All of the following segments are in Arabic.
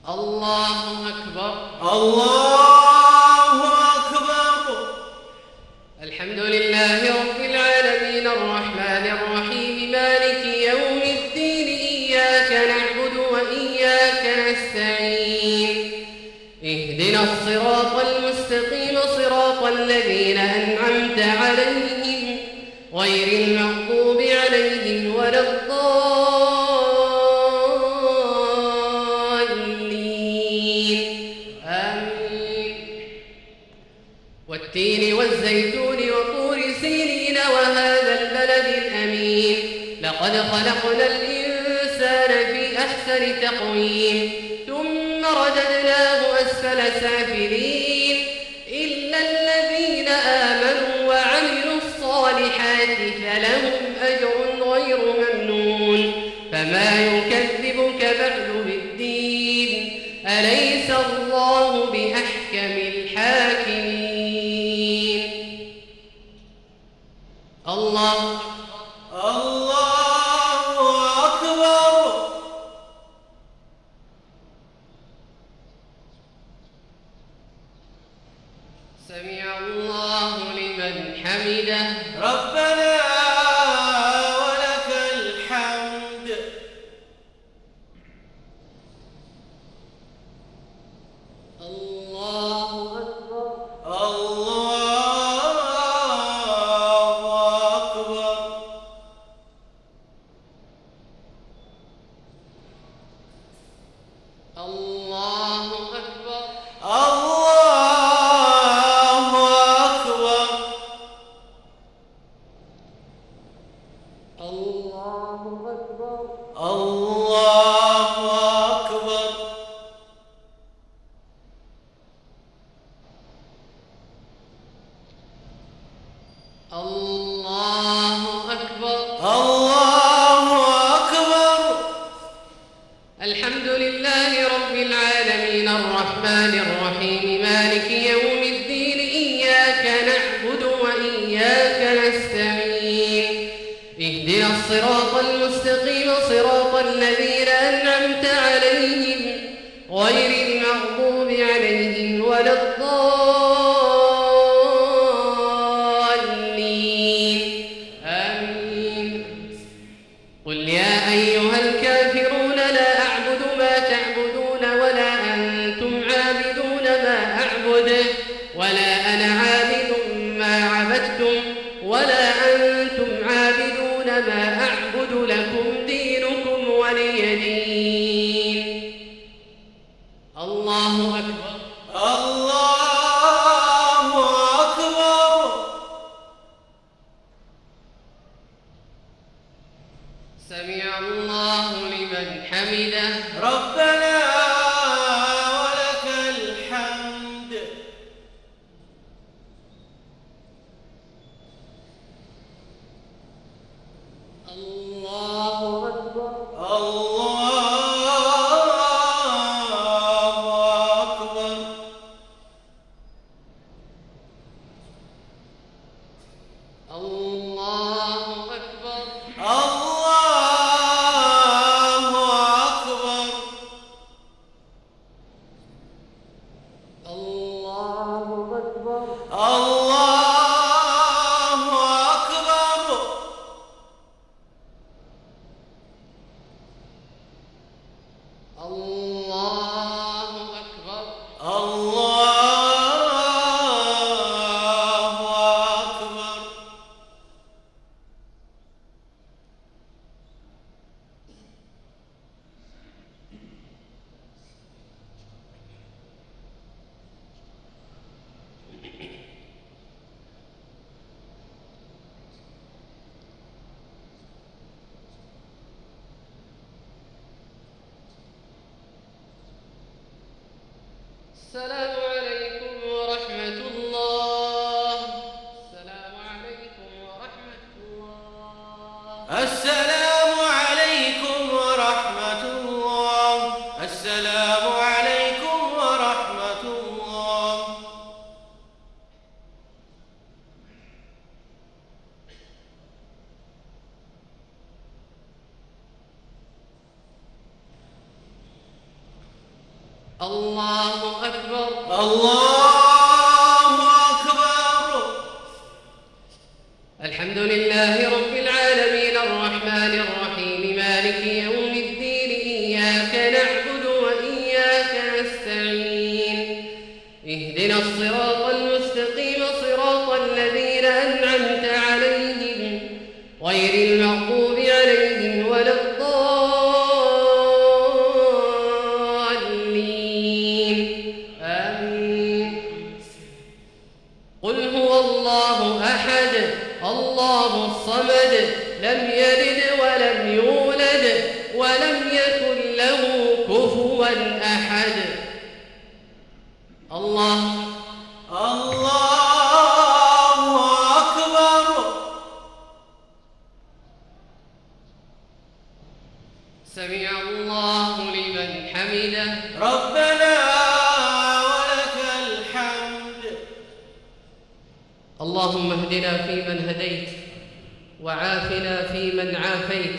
الله أكبر. الله أكبر. الحمد لله رب العالمين الرحمن الرحيم مالك يوم الدين إياك نعبد وإياك نستعين اهدنا الصراط المستقيم صراط الذين أنعمت عليهم غير المغضوب عليهم ولا الضالين آمين. والتين والزيتون وطور سينين وهذا البلد الأمين لقد خلقنا الإنسان في أحسن تقويم ثم رددناه أسفل سافلين إلا الذين آمنوا وعملوا الصالحات فلهم أجر غير ممنون فما يكذبك بعد بالدين أليس الله بأحكم الحاكمين. الله أكبر. سمع الله لمن حمده ربنا ولك الحمد. الله أكبر. الله أكبر. الله أكبر. الله أكبر. الله أكبر. الله أكبر. الله أكبر. الله أكبر. الحمد لله رب العالمين الرحمن الرحيم مالك يوم الدين إياك نعبد وإياك نستعين اهدنا الصراط المستقيم صراط الذين أنعمت عليهم غير المغضوب عليهم ولا الضالين آمين. قل يا أيها الكافرون لا أعبد ما تعبدون ولا أنتم عابدون ما أعبد ولا أنا عابد ما عبدتم ولا أنتم عابدون ما أعبد لكم دينكم ولي دين. الله أكبر. الله أكبر. سمع الله لمن حمده ربنا ولك الحمد. الله أكبر. الله أكبر. الله أكبر. الله أكبر. الله أكبر. الله أكبر. الله أكبر. الله أكبر. السلام عليكم ورحمة الله. السلام عليكم ورحمة الله. السلام عليكم ورحمة الله. السلام عليكم ورحمة الله. الله أكبر. الله أكبر. الحمد لله رب العالمين الرحمن الرحيم مالك يوم الدين إياك نعبد وإياك نستعين اهدنا الصراط المستقيم صراط الذين أنعمت عليهم غير المغضوب عليهم ولا الضالين آمين. قل هو الله أحد الله الصمد لم يلد ولم يولد ولم يكن له كفوا أحد. الله أكبر. سمع الله لمن حمده ربنا ولك الحمد. اللهم اهدنا فيمن هديت وعافنا فيمن عافيت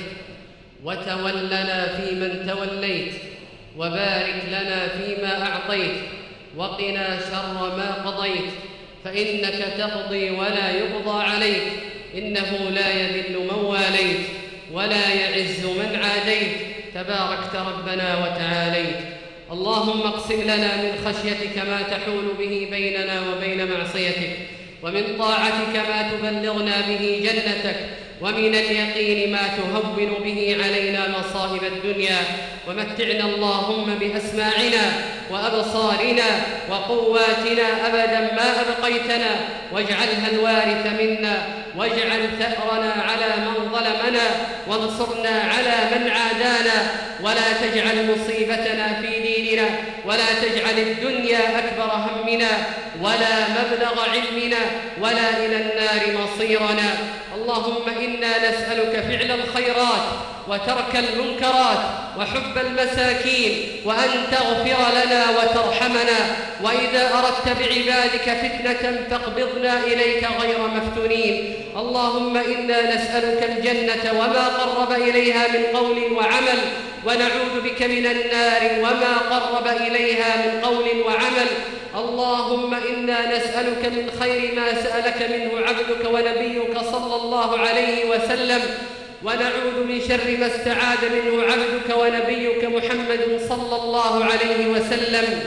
وتولنا فيمن توليت وبارك لنا فيما أعطيت وقنا شر ما قضيت فإنك تقضي ولا يقضى عليك إنه لا يذل من واليت ولا يعز من عاديت تباركت ربنا وتعاليت. اللهم اقسم لنا من خشيتك ما تحول به بيننا وبين معصيتك ومن طاعتك ما تبلغنا به جنتك ومن اليقين ما تهون به علينا مصائب الدنيا ومتعنا اللهم بأسماعنا وأبصارنا وقواتنا أبدا ما أبقيتنا واجعلها الوارث منا واجعل ثأرنا على من ظلمنا وانصرنا على من عادانا ولا تجعل مصيبتنا في ديننا ولا تجعل الدنيا أكبر همنا ولا مبلغ علمنا ولا إلى النار مصيرنا. اللهم إنا نسألك فعل الخيرات وترك المنكرات وحب المساكين وأن تغفر لنا وترحمنا وإذا أردت بعبادك فتنة فاقبضنا إليك غير مفتونين. اللهم إنا نسألك الجنة وما قرب إليها من قول وعمل ونعوذ بك من النار وما قرب إليها من قول وعمل. اللهم إنا نسألك من خير ما سألك منه عبدك ونبيك صلى الله عليه وسلم ونعوذ من شر ما استعاذ منه عبدك ونبيك محمد صلى الله عليه وسلم.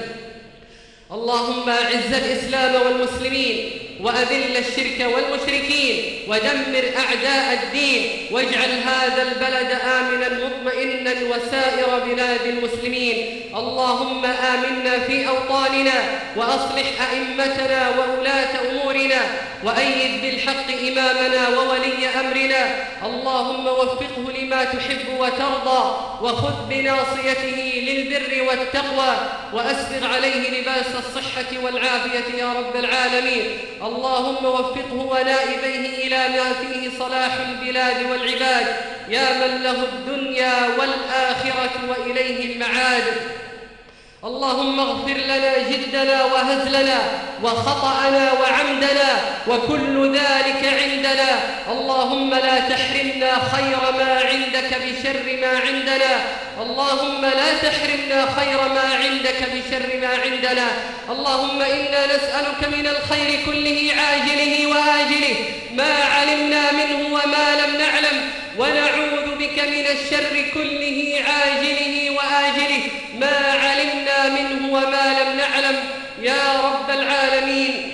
اللهم أعز الإسلام والمسلمين وأذل الشرك والمشركين ودمر أعداء الدين واجعل هذا البلد آمنا مطمئنا وسائر بلاد المسلمين. اللهم آمنا في أوطاننا وأصلح أئمتنا وولاة أمورنا وأيد بالحق إمامنا وولي أمرنا. اللهم وفقه لما تحب وترضى وخذ بناصيته للبر والتقوى وأسبغ عليه لباس الصحة والعافية يا رب العالمين. اللهم وفقه ونائبيه إلى ما فيه صلاح البلاد والعباد يا من له الدنيا والآخرة وإليه المعاد. اللهم اغفر لنا جدنا وهزلنا وخطأنا وعمدنا وكل ذلك عندنا. اللهم لا تحرمنا خير ما عندك بشر ما عندنا. اللهم لا تحرمنا خير ما عندك بشر ما عندنا. اللهم إنا نسألك من الخير كله عاجله وآجله ما علمنا منه وما لم نعلم ونعوذ بك من الشر كله عاجله وآجله ما علمنا منه وما لم نعلم يا رب العالمين.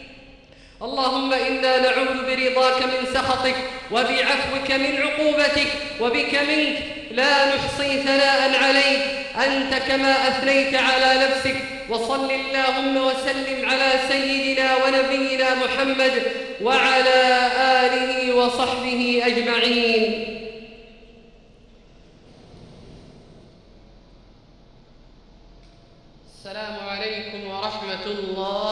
اللهم إنا نعوذ برضاك من سخطك وبعفوك من عقوبتك وبك منك لا نحصي ثناء عليك أنت كما أثنيت على نفسك. وصل اللهم وسلم على سيدنا ونبينا محمد وعلى آله وصحبه أجمعين. السلام عليكم ورحمة الله